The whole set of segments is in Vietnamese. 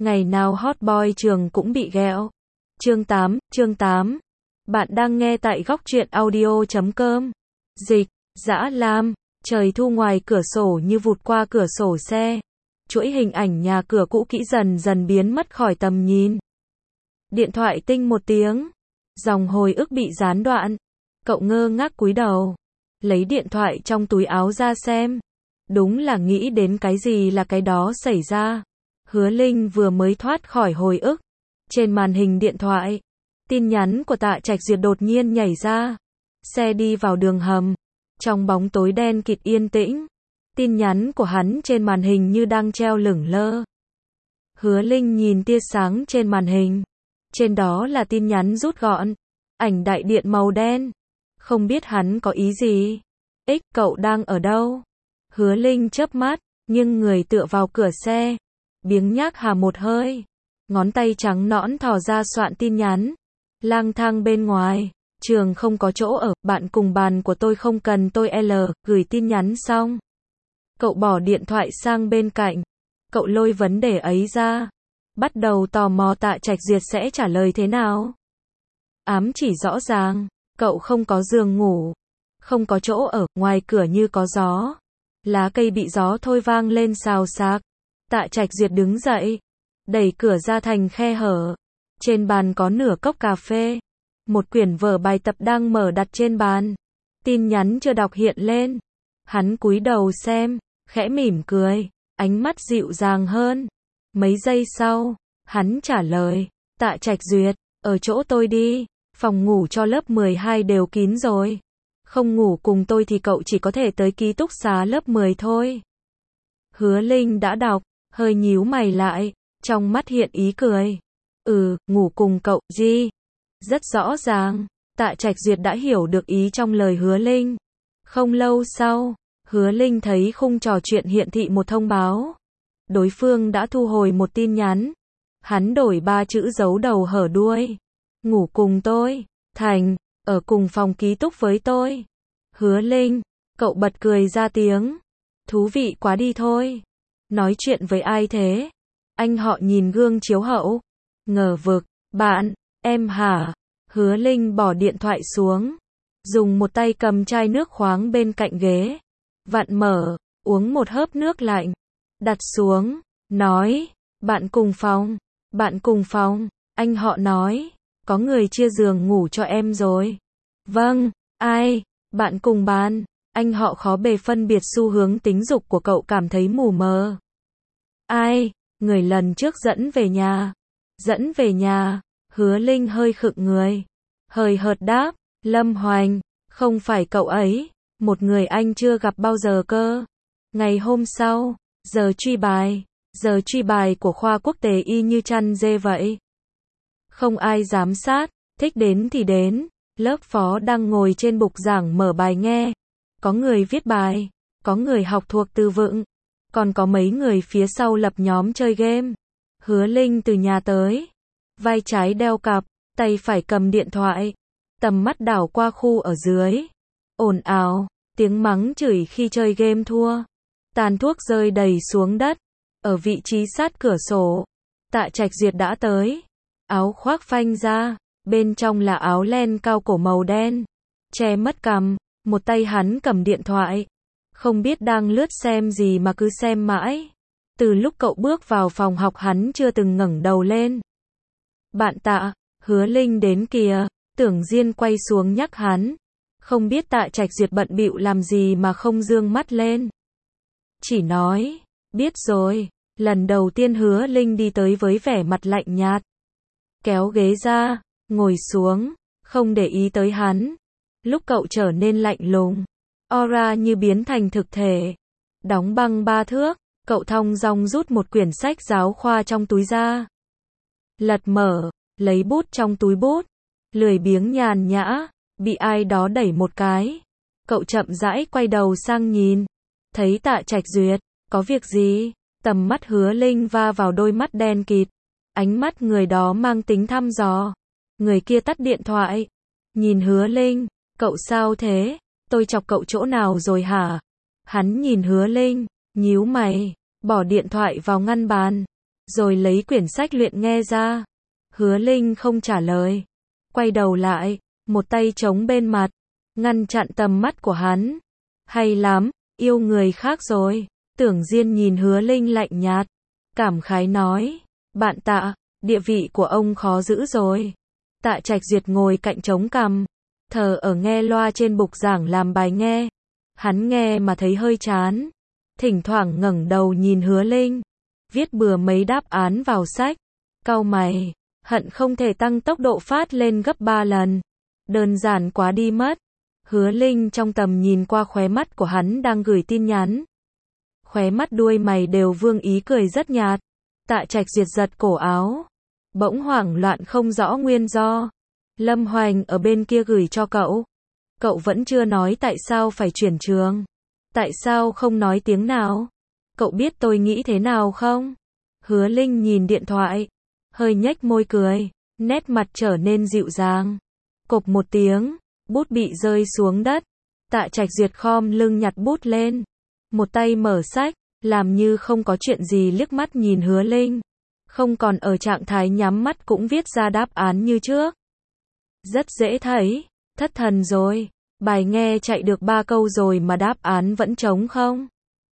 Ngày nào hot boy trường cũng bị ghẹo. Chương 8. Bạn đang nghe tại góc truyện audio.com. Dịch, Dã Lam, trời thu ngoài cửa sổ như vụt qua cửa sổ xe. Chuỗi hình ảnh nhà cửa cũ kỹ dần dần biến mất khỏi tầm nhìn. Điện thoại tinh một tiếng. Dòng hồi ức bị gián đoạn. Cậu ngơ ngác cúi đầu. Lấy điện thoại trong túi áo ra xem. Đúng là nghĩ đến cái gì là cái đó xảy ra. Hứa Linh vừa mới thoát khỏi hồi ức. Trên màn hình điện thoại, tin nhắn của Tạ Trạch Duyệt đột nhiên nhảy ra. Xe đi vào đường hầm. Trong bóng tối đen kịt yên tĩnh, tin nhắn của hắn trên màn hình như đang treo lửng lơ. Hứa Linh nhìn tia sáng trên màn hình. Trên đó là tin nhắn rút gọn. Ảnh đại điện màu đen. Không biết hắn có ý gì. Cậu đang ở đâu? Hứa Linh chớp mắt, nhưng người tựa vào cửa xe. Biếng nhác hà một hơi. Ngón tay trắng nõn thò ra soạn tin nhắn. Lang thang bên ngoài. Trường không có chỗ ở. Bạn cùng bàn của tôi không cần tôi gửi tin nhắn xong. Cậu bỏ điện thoại sang bên cạnh. Cậu lôi vấn đề ấy ra. Bắt đầu tò mò Tạ Trạch Duyệt sẽ trả lời thế nào. Ám chỉ rõ ràng. Cậu không có giường ngủ. Không có chỗ ở. Ngoài cửa như có gió. Lá cây bị gió thôi vang lên xào xạc. Tạ Trạch Duyệt đứng dậy. Đẩy cửa ra thành khe hở. Trên bàn có nửa cốc cà phê. Một quyển vở bài tập đang mở đặt trên bàn. Tin nhắn chưa đọc hiện lên. Hắn cúi đầu xem, khẽ mỉm cười. Ánh mắt dịu dàng hơn. Mấy giây sau, hắn trả lời. Tạ Trạch Duyệt, ở chỗ tôi đi. Phòng ngủ cho lớp 12 đều kín rồi. Không ngủ cùng tôi thì cậu chỉ có thể tới ký túc xá lớp 10 thôi. Hứa Linh đã đọc, hơi nhíu mày lại. Trong mắt hiện ý cười. Ngủ cùng cậu, gì? Rất rõ ràng, Tạ Trạch Duyệt đã hiểu được ý trong lời Hứa Linh. Không lâu sau, Hứa Linh thấy khung trò chuyện hiện thị một thông báo. Đối phương đã thu hồi một tin nhắn. Hắn đổi 3 chữ dấu đầu hở đuôi. Ngủ cùng tôi, thành, ở cùng phòng ký túc với tôi. Hứa Linh, cậu bật cười ra tiếng. Thú vị quá đi thôi. Nói chuyện với ai thế? Anh họ nhìn gương chiếu hậu. Ngờ vực, bạn, em hả? Hứa Linh bỏ điện thoại xuống. Dùng một tay cầm chai nước khoáng bên cạnh ghế. Vặn mở, uống một hớp nước lạnh. Đặt xuống, nói, bạn cùng phòng. Bạn cùng phòng, anh họ nói, có người chia giường ngủ cho em rồi. Vâng, ai? Bạn cùng bàn. Anh họ khó bề phân biệt xu hướng tính dục của cậu cảm thấy mù mờ. Ai? Người lần trước dẫn về nhà. Dẫn về nhà. Hứa Linh hơi khựng người. Hời hợt đáp. Lâm Hoành. Không phải cậu ấy. Một người anh chưa gặp bao giờ cơ. Ngày hôm sau. Giờ truy bài. Giờ truy bài của khoa quốc tế y như chăn dê vậy. Không ai giám sát. Thích đến thì đến. Lớp phó đang ngồi trên bục giảng mở bài nghe. Có người viết bài. Có người học thuộc từ vựng. Còn có mấy người phía sau lập nhóm chơi game. Hứa Linh từ nhà tới. Vai trái đeo cặp, tay phải cầm điện thoại. Tầm mắt đảo qua khu ở dưới. Ồn ào, tiếng mắng chửi khi chơi game thua. Tàn thuốc rơi đầy xuống đất. Ở vị trí sát cửa sổ. Tạ Trạch Duyệt đã tới. Áo khoác phanh ra. Bên trong là áo len cao cổ màu đen. Che mất cằm. Một tay hắn cầm điện thoại. Không biết đang lướt xem gì mà cứ xem mãi. Từ lúc cậu bước vào phòng học hắn chưa từng ngẩng đầu lên. Bạn Tạ, Hứa Linh đến kìa. Tưởng Diên quay xuống nhắc hắn. Không biết Tạ Trạch Duyệt bận bịu làm gì mà không dương mắt lên. Chỉ nói, biết rồi. Lần đầu tiên Hứa Linh đi tới với vẻ mặt lạnh nhạt. Kéo ghế ra, ngồi xuống, không để ý tới hắn. Lúc cậu trở nên lạnh lùng, aura như biến thành thực thể. Đóng băng 3 thước, cậu thong dong rút một quyển sách giáo khoa trong túi ra. Lật mở, lấy bút trong túi bút. Lười biếng nhàn nhã, bị ai đó đẩy một cái. Cậu chậm rãi quay đầu sang nhìn. Thấy Tạ Trạch Duyệt, có việc gì? Tầm mắt Hứa Linh va vào đôi mắt đen kịt. Ánh mắt người đó mang tính thăm dò. Người kia tắt điện thoại. Nhìn Hứa Linh, cậu sao thế? Tôi chọc cậu chỗ nào rồi hả? Hắn nhìn Hứa Linh, nhíu mày, bỏ điện thoại vào ngăn bàn. rồi lấy quyển sách luyện nghe ra. Hứa Linh không trả lời. Quay đầu lại, một tay chống bên mặt, ngăn chặn tầm mắt của hắn. Hay lắm, yêu người khác rồi. Tưởng Diên nhìn Hứa Linh lạnh nhạt, cảm khái nói, bạn Tạ, địa vị của ông khó giữ rồi. Tạ Trạch Duyệt ngồi cạnh chống cằm, thờ ở nghe loa trên bục giảng làm bài nghe. Hắn nghe mà thấy hơi chán, thỉnh thoảng ngẩng đầu nhìn Hứa Linh, viết bừa mấy đáp án vào sách, cau mày, hận không thể tăng tốc độ phát lên gấp 3 lần. Đơn giản quá đi mất. Hứa Linh trong tầm nhìn qua khóe mắt của hắn đang gửi tin nhắn. Khóe mắt đuôi mày đều vương ý cười rất nhạt. Tạ Trạch Duyệt giật cổ áo, bỗng hoảng loạn không rõ nguyên do. Lâm Hoành ở bên kia gửi cho cậu. Cậu vẫn chưa nói tại sao phải chuyển trường. Tại sao không nói tiếng nào? Cậu biết tôi nghĩ thế nào không? Hứa Linh nhìn điện thoại, hơi nhếch môi cười, nét mặt trở nên dịu dàng. Cộp một tiếng, bút bị rơi xuống đất. Tạ Trạch Duyệt khom lưng nhặt bút lên, một tay mở sách, làm như không có chuyện gì liếc mắt nhìn Hứa Linh. Không còn ở trạng thái nhắm mắt cũng viết ra đáp án như trước. Rất dễ thấy, thất thần rồi. Bài nghe chạy được 3 câu rồi mà đáp án vẫn trống không?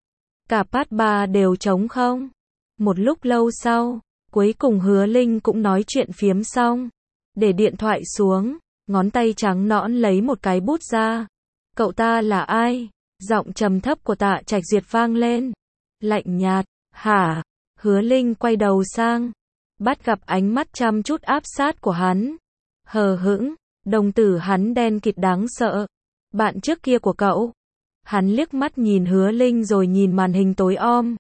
Cả part 3 đều trống không? Một lúc lâu sau, cuối cùng Hứa Linh cũng nói chuyện phiếm xong. Để điện thoại xuống, ngón tay trắng nõn lấy một cái bút ra. Cậu ta là ai? Giọng trầm thấp của Tạ Trạch Duyệt vang lên. Lạnh nhạt, hả? Hứa Linh quay đầu sang, bắt gặp ánh mắt chăm chút áp sát của hắn. Hờ hững, đồng tử hắn đen kịt đáng sợ. Bạn trước kia của cậu. Hắn liếc mắt nhìn Hứa Linh rồi nhìn màn hình tối om.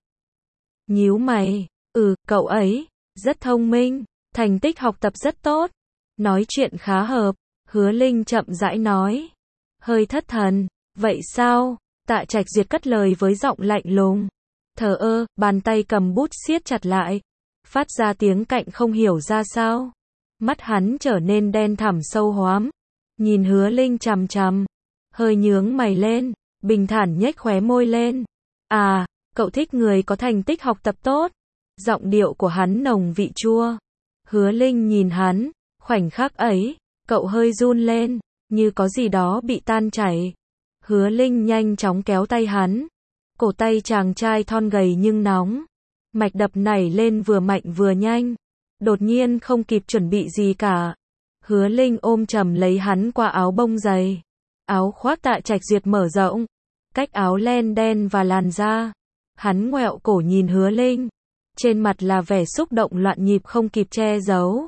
Nhíu mày, cậu ấy, rất thông minh, thành tích học tập rất tốt, nói chuyện khá hợp. Hứa Linh chậm rãi nói, hơi thất thần, vậy sao? Tạ Trạch Duyệt cất lời với giọng lạnh lùng. Thờ ơ, bàn tay cầm bút siết chặt lại, phát ra tiếng cạnh không hiểu ra sao. Mắt hắn trở nên đen thẳm sâu hoắm, nhìn Hứa Linh chằm chằm, hơi nhướng mày lên, bình thản nhếch khóe môi lên. À, cậu thích người có thành tích học tập tốt. Giọng điệu của hắn nồng vị chua. Hứa Linh nhìn hắn, khoảnh khắc ấy, cậu hơi run lên, như có gì đó bị tan chảy. Hứa Linh nhanh chóng kéo tay hắn. Cổ tay chàng trai thon gầy nhưng nóng. Mạch đập nảy lên vừa mạnh vừa nhanh. Đột nhiên không kịp chuẩn bị gì cả. Hứa Linh ôm chầm lấy hắn qua áo bông dày. Áo khoác Tạ Trạch Duyệt mở rộng, cách áo len đen và làn da. Hắn ngoẹo cổ nhìn Hứa Linh. Trên mặt là vẻ xúc động loạn nhịp không kịp che giấu.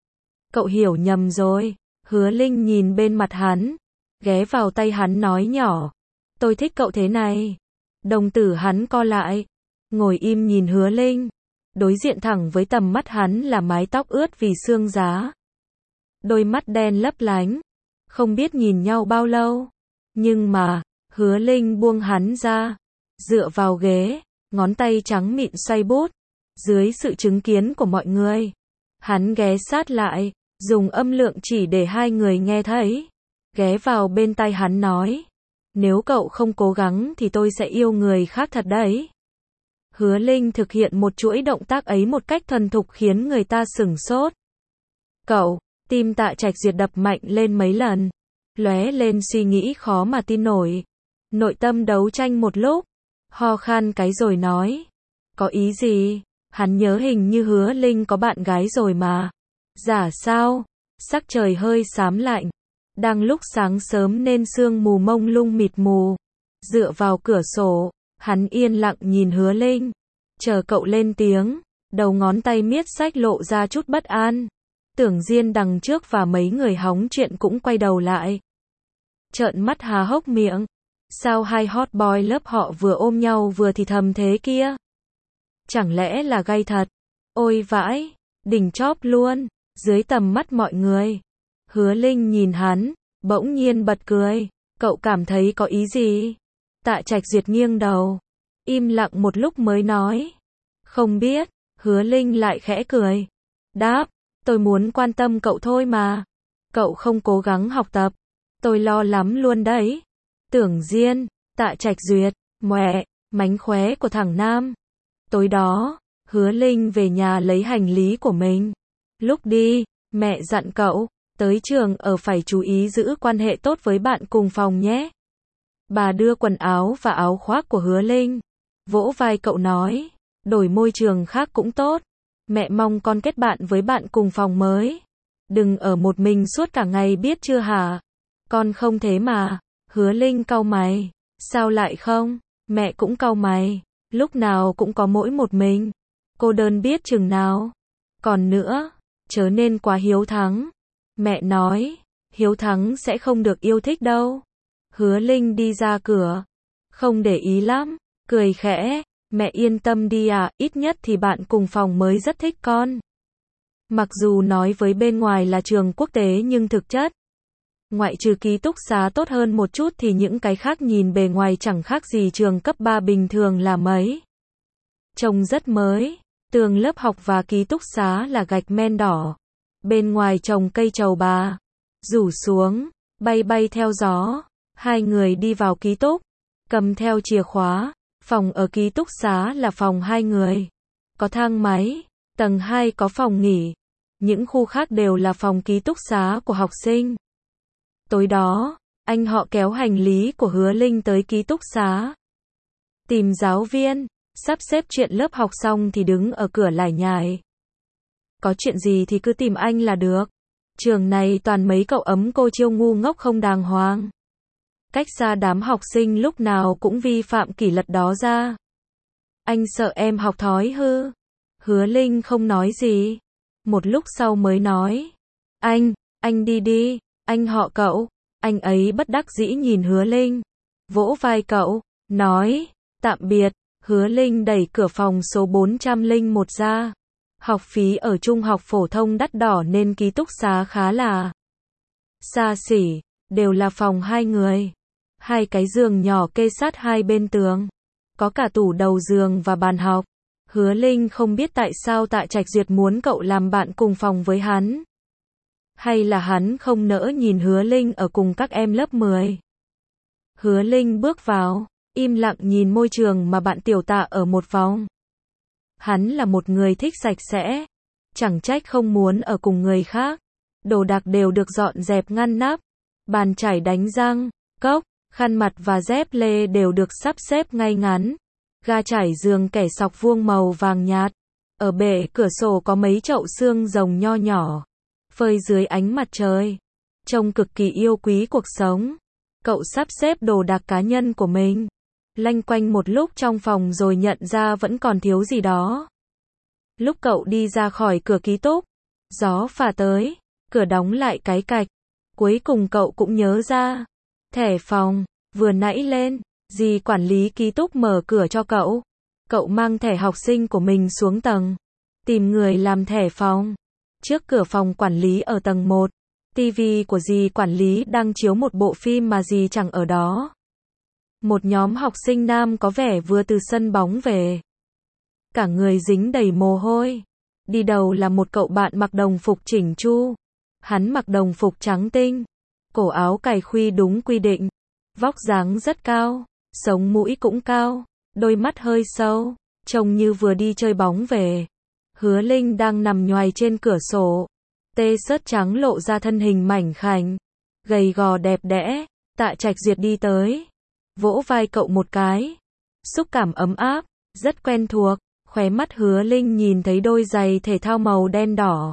Cậu hiểu nhầm rồi. Hứa Linh nhìn bên mặt hắn, ghé vào tay hắn nói nhỏ. Tôi thích cậu thế này. Đồng tử hắn co lại, ngồi im nhìn Hứa Linh. Đối diện thẳng với tầm mắt hắn là mái tóc ướt vì sương giá. Đôi mắt đen lấp lánh. Không biết nhìn nhau bao lâu. Nhưng mà, Hứa Linh buông hắn ra, dựa vào ghế, ngón tay trắng mịn xoay bút. Dưới sự chứng kiến của mọi người, hắn ghé sát lại, dùng âm lượng chỉ để hai người nghe thấy. Ghé vào bên tai hắn nói, nếu cậu không cố gắng thì tôi sẽ yêu người khác thật đấy. Hứa Linh thực hiện một chuỗi động tác ấy một cách thuần thục khiến người ta sửng sốt. Cậu, tim Tạ Trạch Duyệt đập mạnh lên mấy lần, lóe lên suy nghĩ khó mà tin nổi. Nội tâm đấu tranh một lúc, ho khan cái rồi nói, có ý gì? Hắn nhớ hình như Hứa Linh có bạn gái rồi mà. Giả sao? Sắc trời hơi xám lạnh. Đang lúc sáng sớm nên sương mù mông lung mịt mù. Dựa vào cửa sổ, hắn yên lặng nhìn Hứa Linh. Chờ cậu lên tiếng, đầu ngón tay miết sách lộ ra chút bất an. Tưởng Diên đằng trước và mấy người hóng chuyện cũng quay đầu lại. Trợn mắt há hốc miệng. Sao hai hot boy lớp họ vừa ôm nhau vừa thì thầm thế kia? Chẳng lẽ là gay thật? Ôi vãi, đỉnh chóp luôn, dưới tầm mắt mọi người. Hứa Linh nhìn hắn, bỗng nhiên bật cười. Cậu cảm thấy có ý gì? Tạ Trạch Duyệt nghiêng đầu, im lặng một lúc mới nói. Không biết. Hứa Linh lại khẽ cười. Đáp, tôi muốn quan tâm cậu thôi mà. Cậu không cố gắng học tập, tôi lo lắm luôn đấy. Tưởng Diên, Tạ Trạch Duyệt, mẹ, mánh khóe của thằng Nam. Tối đó, Hứa Linh về nhà lấy hành lý của mình. Lúc đi, mẹ dặn cậu, tới trường ở phải chú ý giữ quan hệ tốt với bạn cùng phòng nhé. Bà đưa quần áo và áo khoác của Hứa Linh. Vỗ vai cậu nói, đổi môi trường khác cũng tốt. Mẹ mong con kết bạn với bạn cùng phòng mới. Đừng ở một mình suốt cả ngày biết chưa hả? Con không thế mà. Hứa Linh cau mày. Sao lại không? Mẹ cũng cau mày. Lúc nào cũng có mỗi một mình. Cô đơn biết chừng nào. Còn nữa, chớ nên quá hiếu thắng. Mẹ nói, hiếu thắng sẽ không được yêu thích đâu. Hứa Linh đi ra cửa. Không để ý lắm. Cười khẽ. Mẹ yên tâm đi à, ít nhất thì bạn cùng phòng mới rất thích con. Mặc dù nói với bên ngoài là trường quốc tế nhưng thực chất, ngoại trừ ký túc xá tốt hơn một chút thì những cái khác nhìn bề ngoài chẳng khác gì trường cấp 3 bình thường là mấy. Trông rất mới, tường lớp học và ký túc xá là gạch men đỏ. Bên ngoài trồng cây trầu bà, rủ xuống, bay bay theo gió. Hai người đi vào ký túc, cầm theo chìa khóa. Phòng ở ký túc xá là phòng 2 người. Có thang máy, tầng 2 có phòng nghỉ. Những khu khác đều là phòng ký túc xá của học sinh. Tối đó, anh họ kéo hành lý của Hứa Linh tới ký túc xá. Tìm giáo viên, sắp xếp chuyện lớp học xong thì đứng ở cửa lải nhải. Có chuyện gì thì cứ tìm anh là được. Trường này toàn mấy cậu ấm cô chiêu ngu ngốc không đàng hoàng. Cách xa đám học sinh lúc nào cũng vi phạm kỷ luật đó ra. Anh sợ em học thói hư. Hứa Linh không nói gì. Một lúc sau mới nói. Anh đi đi, anh họ cậu. Anh ấy bất đắc dĩ nhìn Hứa Linh. Vỗ vai cậu, nói, tạm biệt. Hứa Linh đẩy cửa phòng số 401 ra. Học phí ở trung học phổ thông đắt đỏ nên ký túc xá khá là xa xỉ, đều là phòng 2 người. 2 cái giường nhỏ kê sát hai bên tường. Có cả tủ đầu giường và bàn học. Hứa Linh không biết tại sao Tạ Trạch Duyệt muốn cậu làm bạn cùng phòng với hắn. Hay là hắn không nỡ nhìn Hứa Linh ở cùng các em lớp 10. Hứa Linh bước vào, im lặng nhìn môi trường mà bạn tiểu Tạ ở một vòng. Hắn là một người thích sạch sẽ. Chẳng trách không muốn ở cùng người khác. Đồ đạc đều được dọn dẹp ngăn nắp. Bàn chải đánh răng, cốc, khăn mặt và dép lê đều được sắp xếp ngay ngắn. Ga trải giường kẻ sọc vuông màu vàng nhạt. Ở bệ cửa sổ có mấy chậu xương rồng nho nhỏ, phơi dưới ánh mặt trời. Trông cực kỳ yêu quý cuộc sống. Cậu sắp xếp đồ đạc cá nhân của mình. Lanh quanh một lúc trong phòng rồi nhận ra vẫn còn thiếu gì đó. Lúc cậu đi ra khỏi cửa ký túc, gió phả tới, cửa đóng lại cái cạch. Cuối cùng cậu cũng nhớ ra. Thẻ phòng, vừa nãy lên, dì quản lý ký túc mở cửa cho cậu. Cậu mang thẻ học sinh của mình xuống tầng. Tìm người làm thẻ phòng. Trước cửa phòng quản lý ở tầng 1, tivi của dì quản lý đang chiếu một bộ phim mà dì chẳng ở đó. Một nhóm học sinh nam có vẻ vừa từ sân bóng về. Cả người dính đầy mồ hôi. Đi đầu là một cậu bạn mặc đồng phục chỉnh chu. Hắn mặc đồng phục trắng tinh. Cổ áo cài khuy đúng quy định. Vóc dáng rất cao. Sống mũi cũng cao. Đôi mắt hơi sâu. Trông như vừa đi chơi bóng về. Hứa Linh đang nằm nhoài trên cửa sổ. Tê xớt trắng lộ ra thân hình mảnh khảnh. Gầy gò đẹp đẽ. Tạ Trạch Duyệt đi tới. Vỗ vai cậu một cái. Xúc cảm ấm áp. Rất quen thuộc. Khóe mắt Hứa Linh nhìn thấy đôi giày thể thao màu đen đỏ.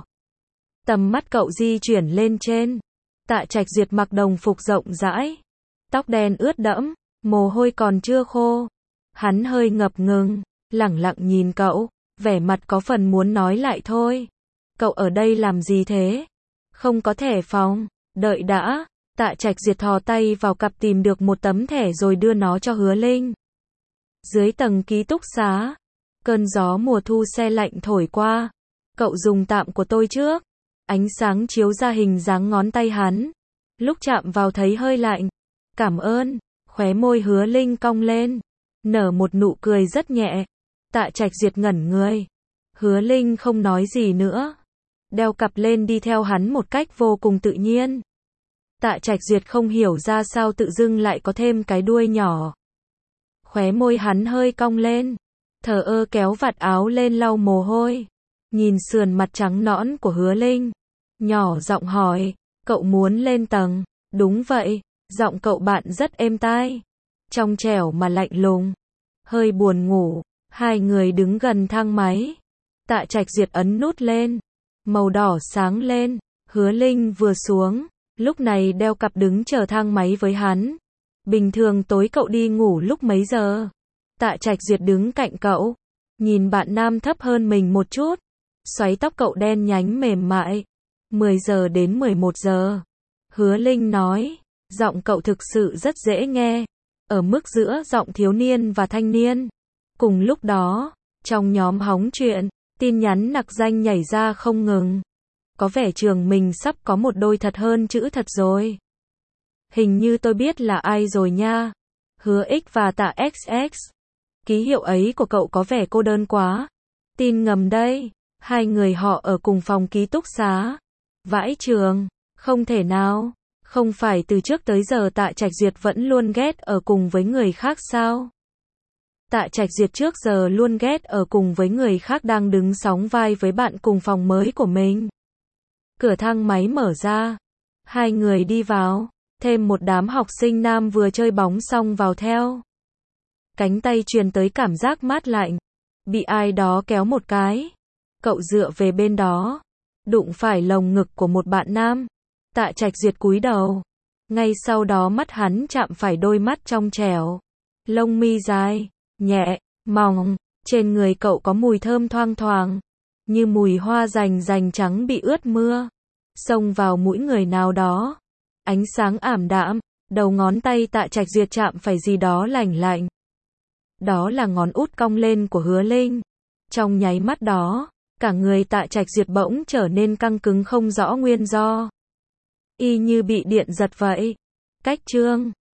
Tầm mắt cậu di chuyển lên trên. Tạ Trạch Duyệt mặc đồng phục rộng rãi. Tóc đen ướt đẫm. Mồ hôi còn chưa khô. Hắn hơi ngập ngừng. Lẳng lặng nhìn cậu. Vẻ mặt có phần muốn nói lại thôi. Cậu ở đây làm gì thế? Không có thẻ phòng. Đợi đã. Tạ Trạch Duyệt thò tay vào cặp tìm được một tấm thẻ rồi đưa nó cho Hứa Linh. Dưới tầng ký túc xá. Cơn gió mùa thu se lạnh thổi qua. Cậu dùng tạm của tôi trước. Ánh sáng chiếu ra hình dáng ngón tay hắn. Lúc chạm vào thấy hơi lạnh. Cảm ơn. Khóe môi Hứa Linh cong lên. Nở một nụ cười rất nhẹ. Tạ Trạch Duyệt ngẩn người. Hứa Linh không nói gì nữa. Đeo cặp lên đi theo hắn một cách vô cùng tự nhiên. Tạ Trạch Duyệt không hiểu ra sao tự dưng lại có thêm cái đuôi nhỏ. Khóe môi hắn hơi cong lên. thờ ơ kéo vạt áo lên lau mồ hôi. Nhìn sườn mặt trắng nõn của Hứa Linh. Nhỏ giọng hỏi, cậu muốn lên tầng? Đúng vậy, giọng cậu bạn rất êm tai. Trong trẻo mà lạnh lùng. Hơi buồn ngủ, hai người đứng gần thang máy. Tạ Trạch Duyệt ấn nút lên. Màu đỏ sáng lên, Hứa Linh vừa xuống, lúc này đeo cặp đứng chờ thang máy với hắn. Bình thường tối cậu đi ngủ lúc mấy giờ? Tạ Trạch Duyệt đứng cạnh cậu, nhìn bạn nam thấp hơn mình một chút. Xoáy tóc cậu đen nhánh mềm mại. 10 giờ đến 11 giờ. Hứa Linh nói, giọng cậu thực sự rất dễ nghe, ở mức giữa giọng thiếu niên và thanh niên. Cùng lúc đó, trong nhóm hóng chuyện, tin nhắn nặc danh nhảy ra không ngừng. Có vẻ trường mình sắp có một đôi thật hơn chữ thật rồi. Hình như tôi biết là ai rồi nha. Hứa X và Tạ XX. Ký hiệu ấy của cậu có vẻ cô đơn quá. Tin ngầm đây. Hai người họ ở cùng phòng ký túc xá. Vãi trường. Không thể nào. Không phải từ trước tới giờ Tạ Trạch Duyệt vẫn luôn ghét ở cùng với người khác sao? Tạ Trạch Duyệt trước giờ luôn ghét ở cùng với người khác đang đứng sóng vai với bạn cùng phòng mới của mình. Cửa thang máy mở ra. Hai người đi vào. Thêm một đám học sinh nam vừa chơi bóng xong vào theo. Cánh tay truyền tới cảm giác mát lạnh. Bị ai đó kéo một cái. Cậu dựa về bên đó. Đụng phải lồng ngực của một bạn nam. Tạ Trạch Duyệt cúi đầu. Ngay sau đó mắt hắn chạm phải đôi mắt trong trẻo. Lông mi dài, nhẹ, mỏng. Trên người cậu có mùi thơm thoang thoảng. Như mùi hoa rành trắng bị ướt mưa. Xông vào mũi người nào đó. Ánh sáng ảm đạm. Đầu ngón tay Tạ Trạch Duyệt chạm phải gì đó lành lạnh. Đó là ngón út cong lên của Hứa Linh. Trong nháy mắt đó, cả người Tạ Trạch Duyệt bỗng trở nên căng cứng không rõ nguyên do. Y như bị điện giật vậy. Cách chương